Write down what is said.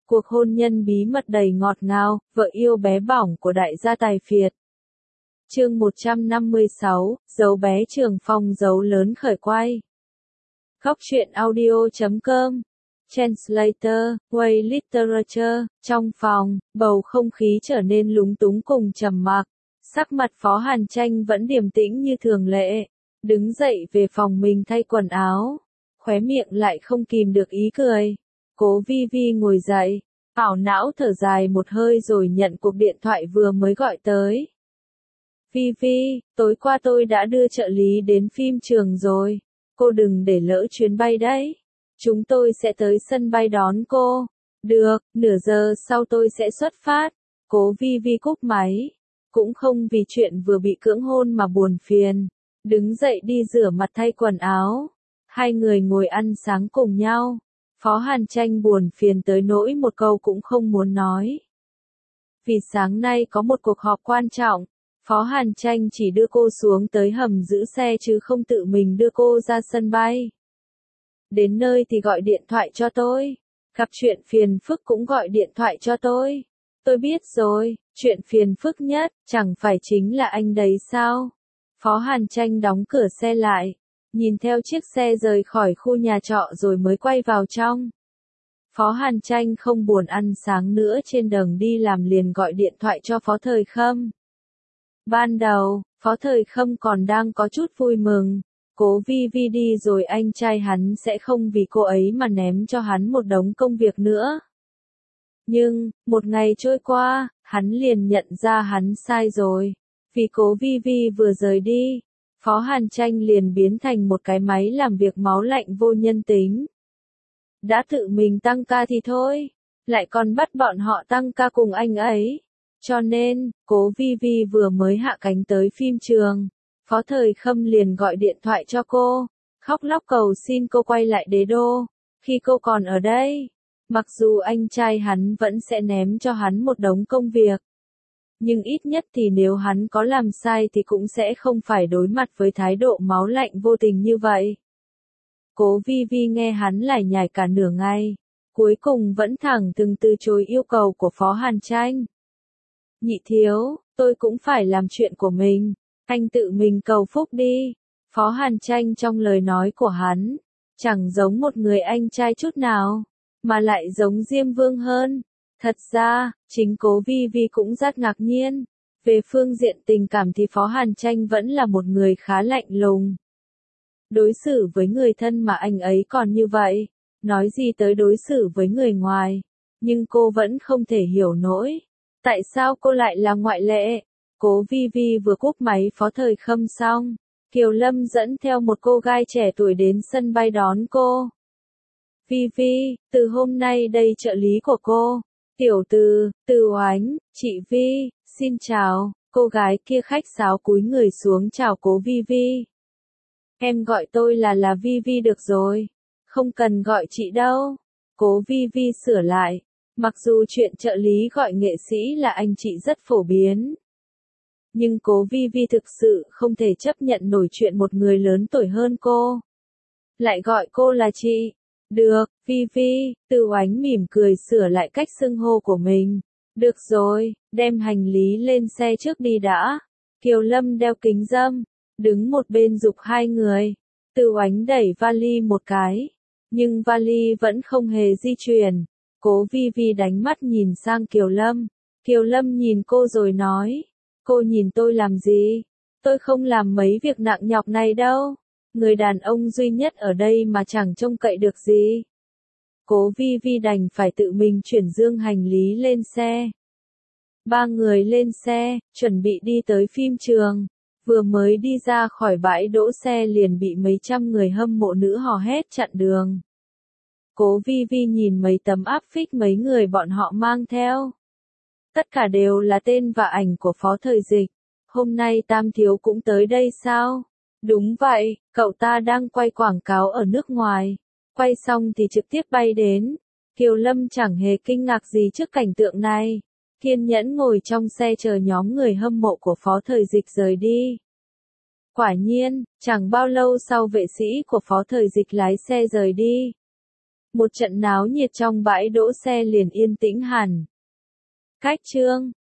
Cuộc hôn nhân bí mật đầy ngọt ngào, vợ yêu bé bỏng của đại gia tài phiệt. Chương 156, dấu bé trường phòng dấu lớn khởi quay. Góc truyện audio.com. Translator, Way Literature. Trong phòng, bầu không khí trở nên lúng túng cùng trầm mặc. Sắc mặt Phó Hàn Tranh vẫn điềm tĩnh như thường lệ. Đứng dậy về phòng mình thay quần áo. Khóe miệng lại không kìm được ý cười. Cố Vi Vi ngồi dậy, ảo não thở dài một hơi rồi nhận cuộc điện thoại vừa mới gọi tới. Vi Vi, tối qua tôi đã đưa trợ lý đến phim trường rồi. Cô đừng để lỡ chuyến bay đấy. Chúng tôi sẽ tới sân bay đón cô. Được, nửa giờ sau tôi sẽ xuất phát. Cố Vi Vi cúp máy. Cũng không vì chuyện vừa bị cưỡng hôn mà buồn phiền. Đứng dậy đi rửa mặt thay quần áo. Hai người ngồi ăn sáng cùng nhau. Phó Hàn Tranh buồn phiền tới nỗi một câu cũng không muốn nói. Vì sáng nay có một cuộc họp quan trọng, Phó Hàn Tranh chỉ đưa cô xuống tới hầm giữ xe chứ không tự mình đưa cô ra sân bay. Đến nơi thì gọi điện thoại cho tôi. Gặp chuyện phiền phức cũng gọi điện thoại cho tôi. Tôi biết rồi, chuyện phiền phức nhất, chẳng phải chính là anh đấy sao? Phó Hàn Tranh đóng cửa xe lại. Nhìn theo chiếc xe rời khỏi khu nhà trọ rồi mới quay vào trong. Phó Hàn Tranh không buồn ăn sáng nữa, trên đường đi làm liền gọi điện thoại cho Phó Thời Khâm. Ban đầu, Phó Thời Khâm còn đang có chút vui mừng. Cố Vi Vi đi rồi anh trai hắn sẽ không vì cô ấy mà ném cho hắn một đống công việc nữa. Nhưng, một ngày trôi qua, hắn liền nhận ra hắn sai rồi. Vì Cố Vi Vi vừa rời đi, Phó Hàn Tranh liền biến thành một cái máy làm việc máu lạnh vô nhân tính. Đã tự mình tăng ca thì thôi, lại còn bắt bọn họ tăng ca cùng anh ấy. Cho nên, Cố Vi Vi vừa mới hạ cánh tới phim trường, Phó Thời Khâm liền gọi điện thoại cho cô, khóc lóc cầu xin cô quay lại đế đô, khi cô còn ở đây. Mặc dù anh trai hắn vẫn sẽ ném cho hắn một đống công việc. Nhưng ít nhất thì nếu hắn có làm sai thì cũng sẽ không phải đối mặt với thái độ máu lạnh vô tình như vậy. Cố Vi Vi nghe hắn lải nhải cả nửa ngày, cuối cùng vẫn thẳng thừng từ chối yêu cầu của Phó Hàn Tranh. Nhị thiếu, tôi cũng phải làm chuyện của mình, anh tự mình cầu phúc đi. Phó Hàn Tranh trong lời nói của hắn, chẳng giống một người anh trai chút nào, mà lại giống Diêm Vương hơn. Thật ra, chính Cố Vi Vi cũng rất ngạc nhiên. Về phương diện tình cảm thì Phó Hàn Tranh vẫn là một người khá lạnh lùng. Đối xử với người thân mà anh ấy còn như vậy, nói gì tới đối xử với người ngoài. Nhưng cô vẫn không thể hiểu nổi. Tại sao cô lại là ngoại lệ? Cố Vi Vi vừa cúp máy Phó Thời Khâm xong, Kiều Lâm dẫn theo một cô gái trẻ tuổi đến sân bay đón cô. Vi Vi, từ hôm nay đây trợ lý của cô. Tiểu Từ, Từ Oánh, chị Vi, xin chào. Cô gái kia khách sáo cúi người xuống chào Cố Vi Vi. Em gọi tôi là Vi Vi được rồi. Không cần gọi chị đâu. Cố Vi Vi sửa lại. Mặc dù chuyện trợ lý gọi nghệ sĩ là anh chị rất phổ biến. Nhưng Cố Vi Vi thực sự không thể chấp nhận nổi chuyện một người lớn tuổi hơn cô lại gọi cô là chị. Được, Vi Vi, Từ Oánh mỉm cười sửa lại cách xưng hô của mình. Được rồi, đem hành lý lên xe trước đi đã. Kiều Lâm đeo kính râm, đứng một bên giục hai người. Từ Oánh đẩy vali một cái, nhưng vali vẫn không hề di chuyển. Cố Vi Vi đánh mắt nhìn sang Kiều Lâm. Kiều Lâm nhìn cô rồi nói, cô nhìn tôi làm gì? Tôi không làm mấy việc nặng nhọc này đâu. Người đàn ông duy nhất ở đây mà chẳng trông cậy được gì. Cố Vi Vi đành phải tự mình chuyển dương hành lý lên xe. Ba người lên xe, chuẩn bị đi tới phim trường. Vừa mới đi ra khỏi bãi đỗ xe liền bị mấy trăm người hâm mộ nữ hò hét chặn đường. Cố Vi Vi nhìn mấy tấm áp phích mấy người bọn họ mang theo. Tất cả đều là tên và ảnh của Phó Thời Dịch. Hôm nay Tam Thiếu cũng tới đây sao? Đúng vậy, cậu ta đang quay quảng cáo ở nước ngoài. Quay xong thì trực tiếp bay đến. Kiều Lâm chẳng hề kinh ngạc gì trước cảnh tượng này. Kiên nhẫn ngồi trong xe chờ nhóm người hâm mộ của Phó Thời Dịch rời đi. Quả nhiên, chẳng bao lâu sau vệ sĩ của Phó Thời Dịch lái xe rời đi. Một trận náo nhiệt trong bãi đỗ xe liền yên tĩnh hẳn. Cách chương